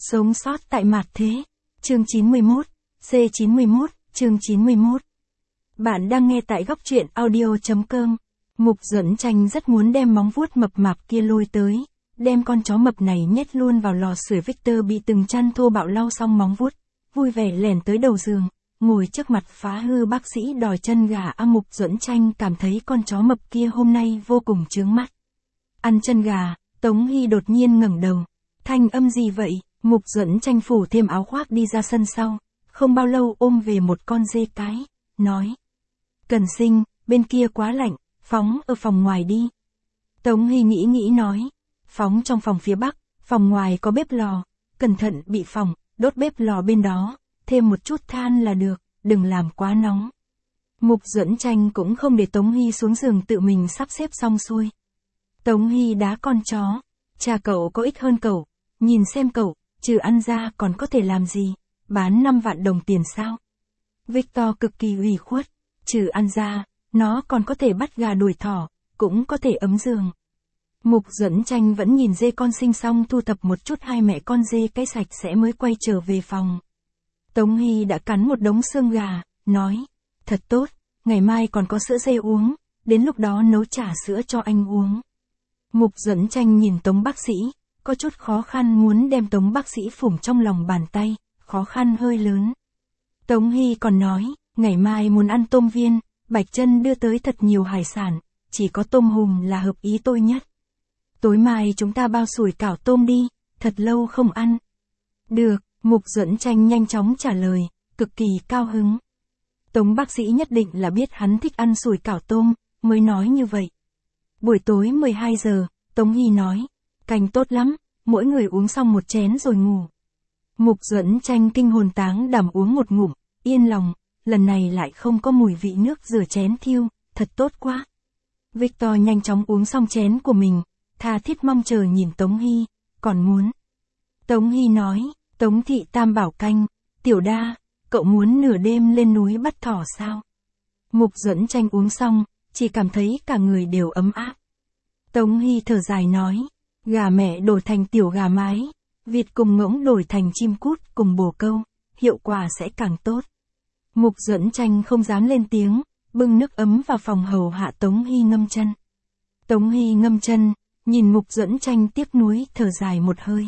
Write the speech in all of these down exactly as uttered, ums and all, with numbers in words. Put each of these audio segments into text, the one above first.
Sống sót tại mạt thế. Chương chín mươi mốt. C chín mươi mốt, chương chín mươi mốt. Bạn đang nghe tại góc truyện audio.com. Mục Duẫn Tranh rất muốn đem móng vuốt mập mạp kia lôi tới, đem con chó mập này nhét luôn vào lò sưởi. Victor bị từng chăn thô bạo lau xong móng vuốt, vui vẻ lẻn tới đầu giường, ngồi trước mặt phá hư bác sĩ đòi chân gà. A Mục Duẫn Tranh cảm thấy con chó mập kia hôm nay vô cùng chướng mắt. Ăn chân gà, Tống Hy đột nhiên ngẩng đầu. Thanh âm gì vậy? Mục Duẫn Tranh phủ thêm áo khoác đi ra sân sau, không bao lâu ôm về một con dê cái, nói. Cần Sinh, bên kia quá lạnh, phóng ở phòng ngoài đi. Tống Hy nghĩ nghĩ nói. Phóng trong phòng phía bắc, phòng ngoài có bếp lò, cẩn thận bị phỏng, đốt bếp lò bên đó, thêm một chút than là được, đừng làm quá nóng. Mục Duẫn Tranh cũng không để Tống Hy xuống giường tự mình sắp xếp xong xuôi. Tống Hy đá con chó, cha cậu có ích hơn cậu, nhìn xem cậu, trừ ăn ra còn có thể làm gì, bán năm vạn đồng tiền sao? Victor cực kỳ ủy khuất, trừ ăn ra, nó còn có thể bắt gà đuổi thỏ, cũng có thể ấm giường. Mục Duẫn Tranh vẫn nhìn dê con sinh xong thu thập một chút hai mẹ con dê cái sạch sẽ mới quay trở về phòng. Tống Hy đã cắn một đống xương gà, nói, thật tốt, ngày mai còn có sữa dê uống, đến lúc đó nấu trà sữa cho anh uống. Mục Duẫn Tranh nhìn Tống bác sĩ, có chút khó khăn muốn đem Tống bác sĩ phủng trong lòng bàn tay, khó khăn hơi lớn. Tống Hy còn nói, ngày mai muốn ăn tôm viên, Bạch Chân đưa tới thật nhiều hải sản, chỉ có tôm hùm là hợp ý tôi nhất. Tối mai chúng ta bao sủi cảo tôm đi, thật lâu không ăn. Được, Mục Duẫn Tranh nhanh chóng trả lời, cực kỳ cao hứng. Tống bác sĩ nhất định là biết hắn thích ăn sủi cảo tôm, mới nói như vậy. Buổi tối mười hai giờ, Tống Hy nói, canh tốt lắm, mỗi người uống xong một chén rồi ngủ. Mục Duẫn Tranh kinh hồn táng đảm uống một ngụm, yên lòng, lần này lại không có mùi vị nước rửa chén thiêu, thật tốt quá. Victor nhanh chóng uống xong chén của mình, tha thiết mong chờ nhìn Tống Hy, còn muốn. Tống Hy nói, Tống thị tam bảo canh, Tiểu Đa, cậu muốn nửa đêm lên núi bắt thỏ sao? Mục Duẫn Tranh uống xong, chỉ cảm thấy cả người đều ấm áp. Tống Hy thở dài nói, gà mẹ đổi thành tiểu gà mái, vịt cùng ngỗng đổi thành chim cút cùng bồ câu, hiệu quả sẽ càng tốt. Mục Duẫn Tranh không dám lên tiếng, bưng nước ấm vào phòng hầu hạ Tống Hy ngâm chân. Tống Hy ngâm chân, nhìn Mục Duẫn Tranh tiếc nuối thở dài một hơi.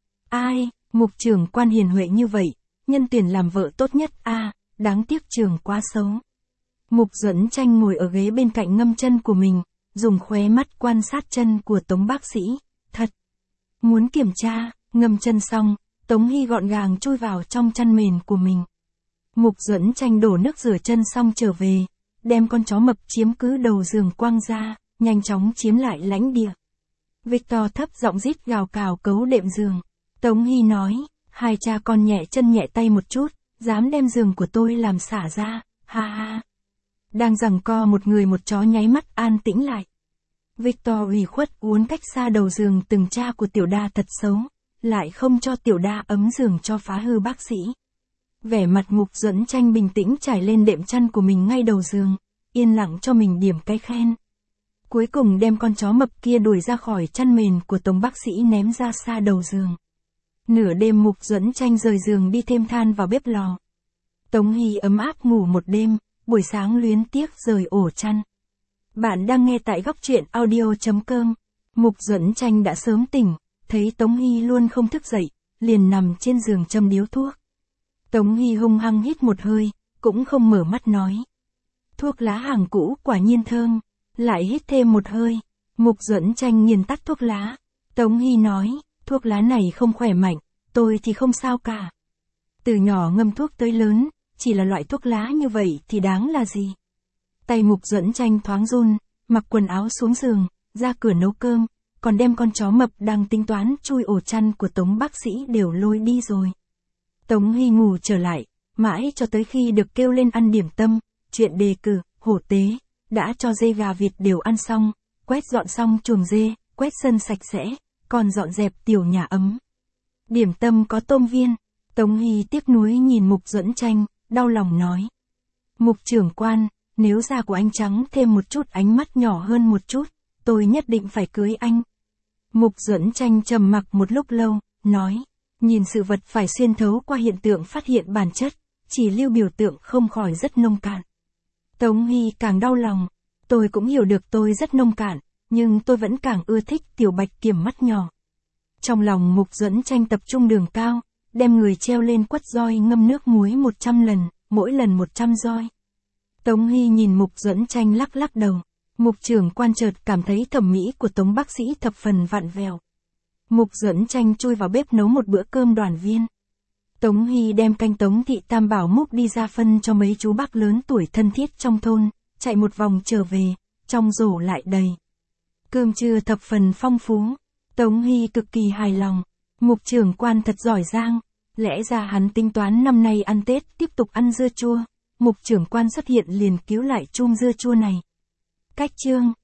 Ai, Mục trưởng quan hiền huệ như vậy, nhân tuyển làm vợ tốt nhất a, à, đáng tiếc trường quá xấu. Mục Duẫn Tranh ngồi ở ghế bên cạnh ngâm chân của mình, dùng khóe mắt quan sát chân của Tống bác sĩ, thật. Muốn kiểm tra, ngâm chân xong, Tống Hy gọn gàng chui vào trong chăn mền của mình. Mục Duẫn Tranh đổ nước rửa chân xong trở về, đem con chó mập chiếm cứ đầu giường quăng ra, nhanh chóng chiếm lại lãnh địa. Victor thấp giọng rít gào cào cấu đệm giường. Tống Hy nói, hai cha con nhẹ chân nhẹ tay một chút, dám đem giường của tôi làm xả ra, ha ha. Đang giằng co một người một chó nháy mắt an tĩnh lại. Victor ủy khuất uốn cách xa đầu giường từng cha của Tiểu Đa thật xấu, lại không cho Tiểu Đa ấm giường cho phá hư bác sĩ. Vẻ mặt Mục Duẫn Tranh bình tĩnh trải lên đệm chăn của mình ngay đầu giường, yên lặng cho mình điểm cái khen. Cuối cùng đem con chó mập kia đuổi ra khỏi chăn mền của Tống bác sĩ ném ra xa đầu giường. Nửa đêm Mục Duẫn Tranh rời giường đi thêm than vào bếp lò. Tống Hy ấm áp ngủ một đêm, buổi sáng luyến tiếc rời ổ chăn. Bạn đang nghe tại góc truyện audio.com. Mục Duẫn Tranh đã sớm tỉnh, thấy Tống Hy luôn không thức dậy, liền nằm trên giường châm điếu thuốc. Tống Hy hung hăng hít một hơi, cũng không mở mắt nói. Thuốc lá hàng cũ quả nhiên thơm, lại hít thêm một hơi. Mục Duẫn Tranh nghiền tắt thuốc lá. Tống Hy nói, thuốc lá này không khỏe mạnh, tôi thì không sao cả. Từ nhỏ ngâm thuốc tới lớn, chỉ là loại thuốc lá như vậy thì đáng là gì? Tay Mục Duẫn Tranh thoáng run, mặc quần áo xuống giường, ra cửa nấu cơm, còn đem con chó mập đang tính toán chui ổ chăn của Tống bác sĩ đều lôi đi rồi. Tống Hy ngủ trở lại, mãi cho tới khi được kêu lên ăn điểm tâm, chuyện đề cử, hổ tế, đã cho dê gà vịt đều ăn xong, quét dọn xong chuồng dê, quét sân sạch sẽ, còn dọn dẹp tiểu nhà ấm. Điểm tâm có tôm viên. Tống Hy tiếc nuối nhìn Mục Duẫn Tranh, đau lòng nói. Mục trưởng quan, nếu da của anh trắng thêm một chút ánh mắt nhỏ hơn một chút, tôi nhất định phải cưới anh. Mục Duẫn Tranh trầm mặc một lúc lâu, nói. Nhìn sự vật phải xuyên thấu qua hiện tượng phát hiện bản chất, chỉ lưu biểu tượng không khỏi rất nông cạn. Tống Hy càng đau lòng. Tôi cũng hiểu được tôi rất nông cạn, nhưng tôi vẫn càng ưa thích Tiểu Bạch Kiểm mắt nhỏ. Trong lòng Mục Duẫn Tranh tập trung Đường Cao, đem người treo lên quất roi ngâm nước muối một trăm lần, mỗi lần một trăm roi. Tống Hy nhìn Mục Duẫn Tranh lắc lắc đầu. Mục trưởng quan chợt cảm thấy thẩm mỹ của Tống bác sĩ thập phần vặn vẹo. Mục Duẫn Tranh chui vào bếp nấu một bữa cơm đoàn viên. Tống Hy đem canh Tống Thị Tam Bảo múc đi ra phân cho mấy chú bác lớn tuổi thân thiết trong thôn, chạy một vòng trở về, trong rổ lại đầy. Cơm trưa thập phần phong phú, Tống Hy cực kỳ hài lòng. Mục trưởng quan thật giỏi giang, lẽ ra hắn tính toán năm nay ăn Tết tiếp tục ăn dưa chua. Mục trưởng quan xuất hiện liền cứu lại chum dưa chua này. Cách chương